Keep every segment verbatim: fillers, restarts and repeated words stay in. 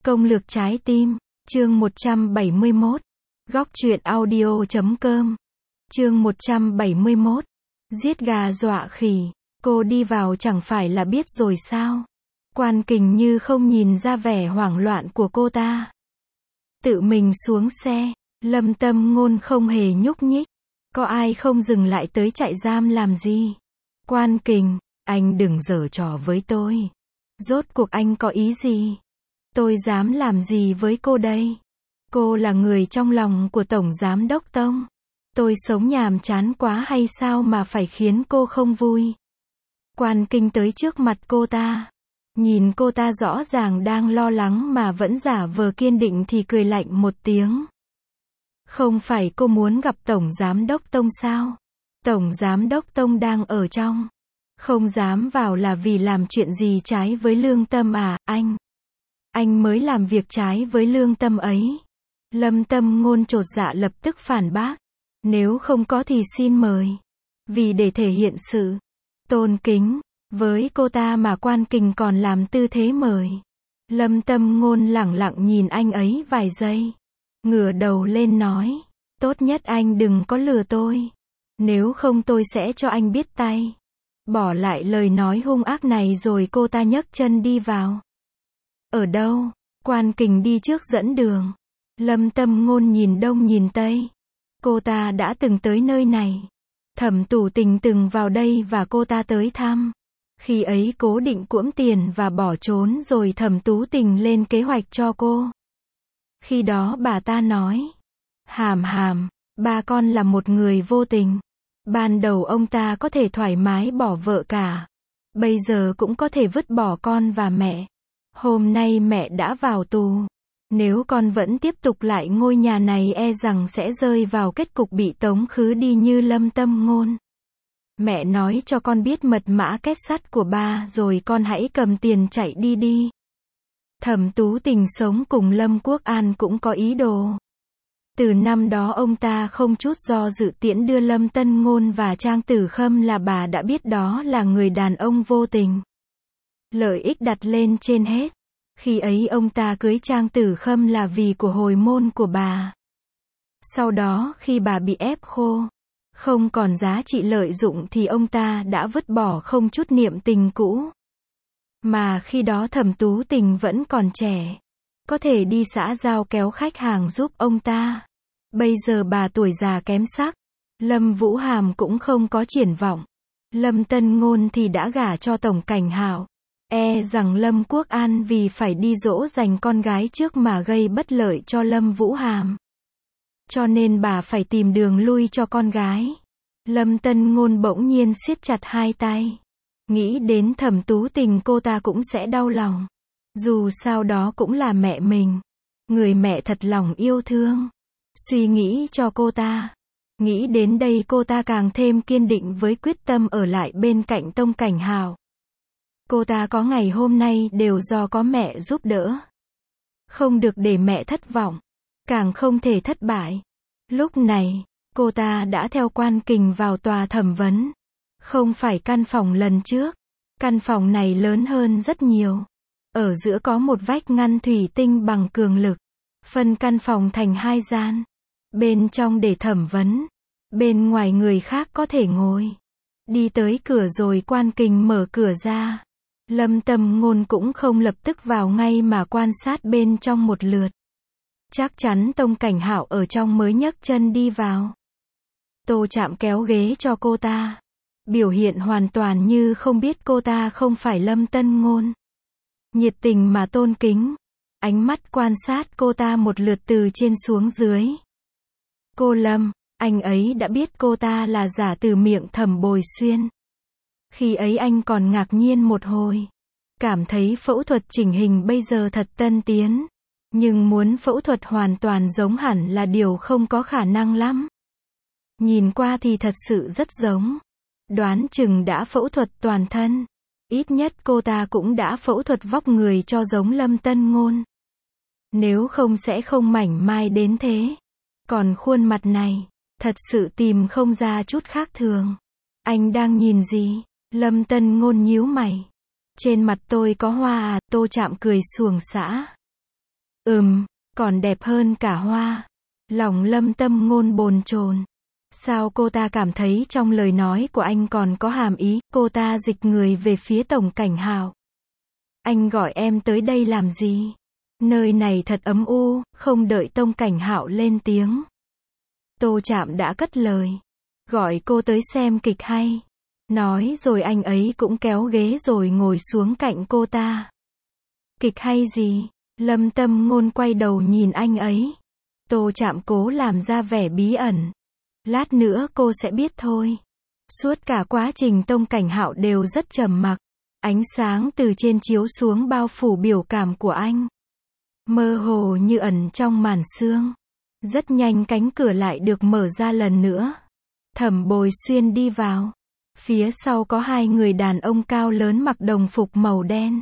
Công lược trái tim, chương một trăm bảy mươi mốt. Góc truyện audio chấm com. Chương một trăm bảy mươi mốt. Giết gà dọa khỉ, cô đi vào chẳng phải là biết rồi sao? Quan Kình như không nhìn ra vẻ hoảng loạn của cô ta. Tự mình xuống xe, Lâm Tâm Ngôn không hề nhúc nhích. Có ai không dừng lại tới trại giam làm gì? Quan Kình, anh đừng giở trò với tôi. Rốt cuộc anh có ý gì? Tôi dám làm gì với cô đây? Cô là người trong lòng của Tổng Giám Đốc Tông. Tôi sống nhàm chán quá hay sao mà phải khiến cô không vui? Quan Kinh tới trước mặt cô ta. Nhìn cô ta rõ ràng đang lo lắng mà vẫn giả vờ kiên định thì cười lạnh một tiếng. Không phải cô muốn gặp Tổng Giám Đốc Tông sao? Tổng Giám Đốc Tông đang ở trong. Không dám vào là vì làm chuyện gì trái với lương tâm à, anh? Anh mới làm việc trái với lương tâm ấy. Lâm Tâm Ngôn chột dạ lập tức phản bác. Nếu không có thì xin mời. Vì để thể hiện sự tôn kính với cô ta mà Quan Kình còn làm tư thế mời. Lâm Tâm Ngôn lẳng lặng nhìn anh ấy vài giây. Ngửa đầu lên nói. Tốt nhất anh đừng có lừa tôi. Nếu không tôi sẽ cho anh biết tay. Bỏ lại lời nói hung ác này rồi cô ta nhấc chân đi vào. Ở đâu? Quan Kình đi trước dẫn đường. Lâm Tâm Ngôn nhìn đông nhìn tây. Cô ta đã từng tới nơi này. Thẩm Tủ Tình từng vào đây và cô ta tới thăm. Khi ấy cố định cuỗm tiền và bỏ trốn rồi Thẩm Tú Tình lên kế hoạch cho cô. Khi đó bà ta nói. Hàm Hàm, ba con là một người vô tình. Ban đầu ông ta có thể thoải mái bỏ vợ cả. Bây giờ cũng có thể vứt bỏ con và mẹ. Hôm nay mẹ đã vào tù. Nếu con vẫn tiếp tục lại ngôi nhà này e rằng sẽ rơi vào kết cục bị tống khứ đi như Lâm Tâm Ngôn. Mẹ nói cho con biết mật mã két sắt của ba rồi con hãy cầm tiền chạy đi đi. Thẩm Tú Tình sống cùng Lâm Quốc An cũng có ý đồ. Từ năm đó ông ta không chút do dự tiễn đưa Lâm Tân Ngôn và Trang Tử Khâm là bà đã biết đó là người đàn ông vô tình. Lợi ích đặt lên trên hết. Khi ấy ông ta cưới Trang Tử Khâm là vì của hồi môn của bà. Sau đó khi bà bị ép khô, không còn giá trị lợi dụng thì ông ta đã vứt bỏ không chút niệm tình cũ. Mà khi đó Thẩm Tú Tình vẫn còn trẻ. Có thể đi xã giao kéo khách hàng giúp ông ta. Bây giờ bà tuổi già kém sắc. Lâm Vũ Hàm cũng không có triển vọng. Lâm Tân Ngôn thì đã gả cho Tổng Cảnh Hạo. E rằng Lâm Quốc An vì phải đi dỗ dành con gái trước mà gây bất lợi cho Lâm Vũ Hàm. Cho nên bà phải tìm đường lui cho con gái. Lâm Tân Ngôn bỗng nhiên siết chặt hai tay. Nghĩ đến Thẩm Tú Tình cô ta cũng sẽ đau lòng. Dù sao đó cũng là mẹ mình. Người mẹ thật lòng yêu thương. Suy nghĩ cho cô ta. Nghĩ đến đây cô ta càng thêm kiên định với quyết tâm ở lại bên cạnh Tông Cảnh Hạo. Cô ta có ngày hôm nay đều do có mẹ giúp đỡ. Không được để mẹ thất vọng. Càng không thể thất bại. Lúc này, cô ta đã theo Quan Kình vào tòa thẩm vấn. Không phải căn phòng lần trước. Căn phòng này lớn hơn rất nhiều. Ở giữa có một vách ngăn thủy tinh bằng cường lực. Phân căn phòng thành hai gian. Bên trong để thẩm vấn. Bên ngoài người khác có thể ngồi. Đi tới cửa rồi Quan Kình mở cửa ra. Lâm Tâm Ngôn cũng không lập tức vào ngay mà quan sát bên trong một lượt. Chắc chắn Tông Cảnh Hạo ở trong mới nhấc chân đi vào. Tô Trạm kéo ghế cho cô ta. Biểu hiện hoàn toàn như không biết cô ta không phải Lâm Tân Ngôn. Nhiệt tình mà tôn kính. Ánh mắt quan sát cô ta một lượt từ trên xuống dưới. Cô Lâm, anh ấy đã biết cô ta là giả từ miệng Thẩm Bồi Xuyên. Khi ấy anh còn ngạc nhiên một hồi. Cảm thấy phẫu thuật chỉnh hình bây giờ thật tân tiến. Nhưng muốn phẫu thuật hoàn toàn giống hẳn là điều không có khả năng lắm. Nhìn qua thì thật sự rất giống. Đoán chừng đã phẫu thuật toàn thân. Ít nhất cô ta cũng đã phẫu thuật vóc người cho giống Lâm Tân Ngôn. Nếu không sẽ không mảnh mai đến thế. Còn khuôn mặt này, thật sự tìm không ra chút khác thường. Anh đang nhìn gì? Lâm Tân Ngôn nhíu mày. Trên mặt tôi có hoa à? Tô Trạm cười xuồng xã. Ừm, còn đẹp hơn cả hoa. Lòng Lâm Tâm Ngôn bồn chồn. Sao cô ta cảm thấy trong lời nói của anh còn có hàm ý, cô ta dịch người về phía Tổng Cảnh Hạo. Anh gọi em tới đây làm gì? Nơi này thật ấm u, không đợi Tông Cảnh Hạo lên tiếng. Tô Trạm đã cất lời. Gọi cô tới xem kịch hay. Nói rồi anh ấy cũng kéo ghế rồi ngồi xuống cạnh cô ta. Kịch hay gì? Lâm Tâm Ngôn quay đầu nhìn anh ấy. Tô Trạm cố làm ra vẻ bí ẩn. Lát nữa cô sẽ biết thôi. Suốt cả quá trình Tông Cảnh Hạo đều rất trầm mặc. Ánh sáng từ trên chiếu xuống bao phủ biểu cảm của anh. Mơ hồ như ẩn trong màn sương. Rất nhanh cánh cửa lại được mở ra lần nữa. Thẩm Bồi Xuyên đi vào. Phía sau có hai người đàn ông cao lớn mặc đồng phục màu đen.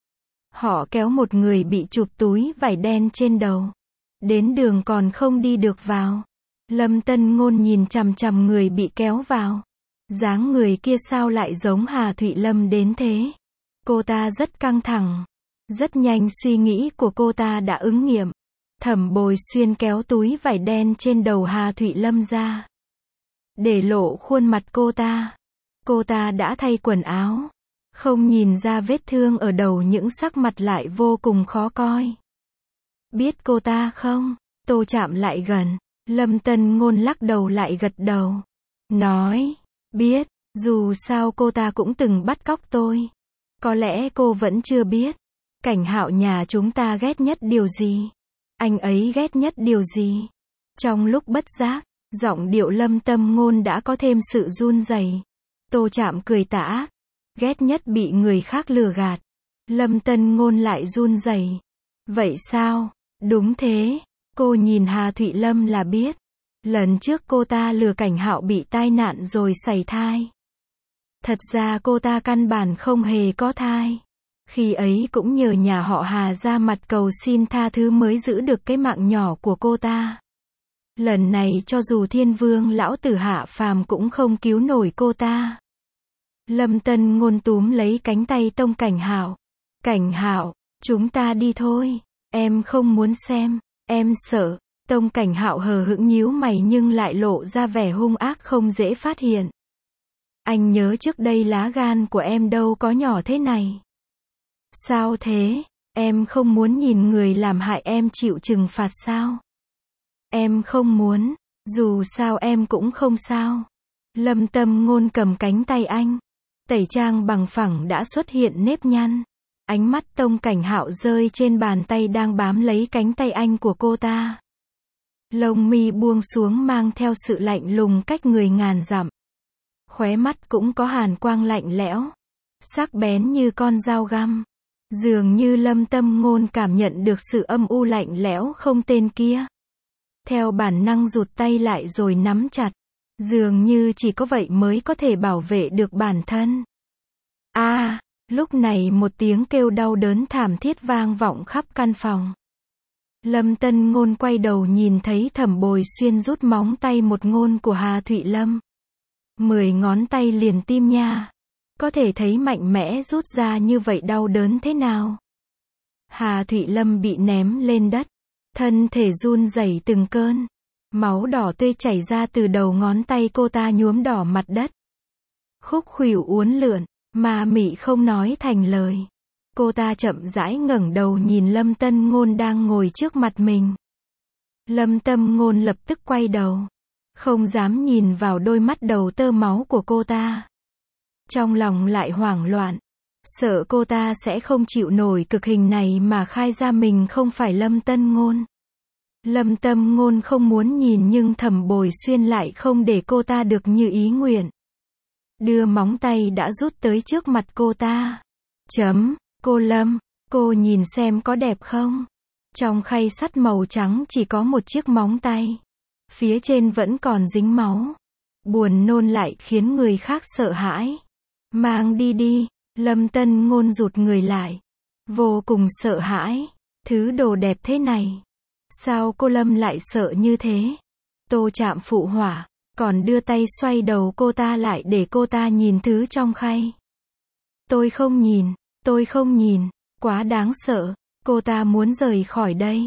Họ kéo một người bị chụp túi vải đen trên đầu. Đến đường còn không đi được vào. Lâm Tân Ngôn nhìn chằm chằm người bị kéo vào. Dáng người kia sao lại giống Hà Thụy Lâm đến thế? Cô ta rất căng thẳng. Rất nhanh suy nghĩ của cô ta đã ứng nghiệm. Thẩm Bồi Xuyên kéo túi vải đen trên đầu Hà Thụy Lâm ra. Để lộ khuôn mặt cô ta. Cô ta đã thay quần áo. Không nhìn ra vết thương ở đầu, những sắc mặt lại vô cùng khó coi. Biết cô ta không? Tô Trạm lại gần. Lâm Tân Ngôn lắc đầu lại gật đầu. Nói, biết, dù sao cô ta cũng từng bắt cóc tôi. Có lẽ cô vẫn chưa biết. Cảnh Hạo nhà chúng ta ghét nhất điều gì? Anh ấy ghét nhất điều gì? Trong lúc bất giác, giọng điệu Lâm Tâm Ngôn đã có thêm sự run rẩy. Tô Trạm cười tà ác. Ghét nhất bị người khác lừa gạt. Lâm Tân Ngôn lại run rẩy. Vậy sao? Đúng thế. Cô nhìn Hà Thụy Lâm là biết. Lần trước cô ta lừa Cảnh Hạo bị tai nạn rồi sảy thai. Thật ra cô ta căn bản không hề có thai. Khi ấy cũng nhờ nhà họ Hà ra mặt cầu xin tha thứ mới giữ được cái mạng nhỏ của cô ta. Lần này cho dù Thiên Vương lão tử hạ phàm cũng không cứu nổi cô ta. Lâm Tân Ngôn túm lấy cánh tay Tông Cảnh Hạo. Cảnh Hạo, chúng ta đi thôi. Em không muốn xem. Em sợ. Tông Cảnh Hạo hờ hững nhíu mày nhưng lại lộ ra vẻ hung ác không dễ phát hiện. Anh nhớ trước đây lá gan của em đâu có nhỏ thế này. Sao thế? Em không muốn nhìn người làm hại em chịu trừng phạt sao? Em không muốn. Dù sao em cũng không sao. Lâm Tâm Ngôn cầm cánh tay anh. Tẩy trang bằng phẳng đã xuất hiện nếp nhăn. Ánh mắt Tông Cảnh Hạo rơi trên bàn tay đang bám lấy cánh tay anh của cô ta. Lông mi buông xuống mang theo sự lạnh lùng cách người ngàn dặm. Khóe mắt cũng có hàn quang lạnh lẽo. Sắc bén như con dao găm. Dường như Lâm Tâm Ngôn cảm nhận được sự âm u lạnh lẽo không tên kia. Theo bản năng rụt tay lại rồi nắm chặt. Dường như chỉ có vậy mới có thể bảo vệ được bản thân. A, à, lúc này một tiếng kêu đau đớn thảm thiết vang vọng khắp căn phòng. Lâm Tân Ngôn quay đầu nhìn thấy Thẩm Bồi Xuyên rút móng tay một ngôn của Hà Thụy Lâm. Mười ngón tay liền tim nha. Có thể thấy mạnh mẽ rút ra như vậy đau đớn thế nào. Hà Thụy Lâm bị ném lên đất. Thân thể run rẩy từng cơn. Máu đỏ tươi chảy ra từ đầu ngón tay cô ta nhuốm đỏ mặt đất. Khúc khuỷu uốn lượn, ma mị không nói thành lời. Cô ta chậm rãi ngẩng đầu nhìn Lâm Tân Ngôn đang ngồi trước mặt mình. Lâm Tâm Ngôn lập tức quay đầu. Không dám nhìn vào đôi mắt đầu tơ máu của cô ta. Trong lòng lại hoảng loạn. Sợ cô ta sẽ không chịu nổi cực hình này mà khai ra mình không phải Lâm Tân Ngôn. Lâm Tâm Ngôn không muốn nhìn nhưng Thẩm Bồi Xuyên lại không để cô ta được như ý nguyện. Đưa móng tay đã rút tới trước mặt cô ta. Chấm, cô Lâm, cô nhìn xem có đẹp không? Trong khay sắt màu trắng chỉ có một chiếc móng tay. Phía trên vẫn còn dính máu. Buồn nôn lại khiến người khác sợ hãi. Mang đi đi. Lâm Tân Ngôn rụt người lại. Vô cùng sợ hãi. Thứ đồ đẹp thế này. Sao cô Lâm lại sợ như thế? Tô Trạm phụ họa. Còn đưa tay xoay đầu cô ta lại để cô ta nhìn thứ trong khay. Tôi không nhìn. Tôi không nhìn. Quá đáng sợ. Cô ta muốn rời khỏi đây.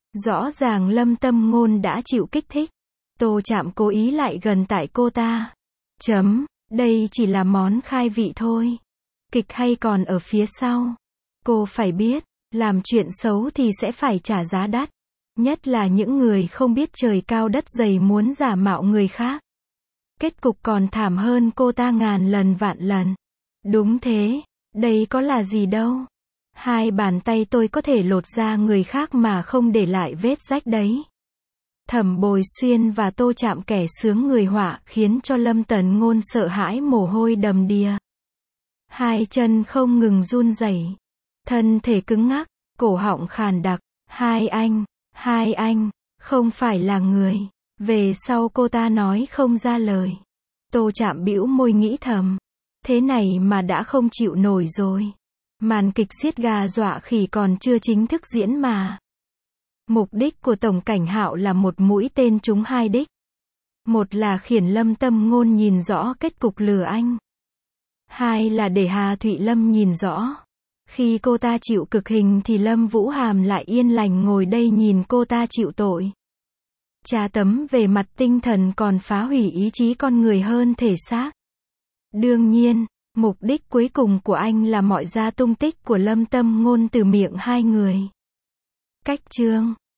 Rõ ràng Lâm Tâm Ngôn đã chịu kích thích. Tô Trạm cố ý lại gần tại cô ta. Chấm, đây chỉ là món khai vị thôi. Kịch hay còn ở phía sau. Cô phải biết, làm chuyện xấu thì sẽ phải trả giá đắt. Nhất là những người không biết trời cao đất dày muốn giả mạo người khác. Kết cục còn thảm hơn cô ta ngàn lần vạn lần. Đúng thế, đây có là gì đâu. Hai bàn tay tôi có thể lột da người khác mà không để lại vết rách đấy. Thẩm Bồi Xuyên và Tô Trạm kẻ sướng người họa khiến cho Lâm Tần Ngôn sợ hãi mồ hôi đầm đìa. Hai chân không ngừng run rẩy, thân thể cứng ngắc, cổ họng khàn đặc. Hai anh, hai anh, không phải là người. Về sau cô ta nói không ra lời. Tô Trạm bĩu môi nghĩ thầm. Thế này mà đã không chịu nổi rồi. Màn kịch giết gà dọa khỉ còn chưa chính thức diễn mà. Mục đích của Tổng Cảnh Hạo là một mũi tên trúng hai đích. Một là khiển Lâm Tâm Ngôn nhìn rõ kết cục lừa anh. Hai là để Hà Thụy Lâm nhìn rõ. Khi cô ta chịu cực hình thì Lâm Vũ Hàm lại yên lành ngồi đây nhìn cô ta chịu tội. Tra tấn về mặt tinh thần còn phá hủy ý chí con người hơn thể xác. Đương nhiên, mục đích cuối cùng của anh là mọi ra tung tích của Lâm Tâm Ngôn từ miệng hai người. Cách chương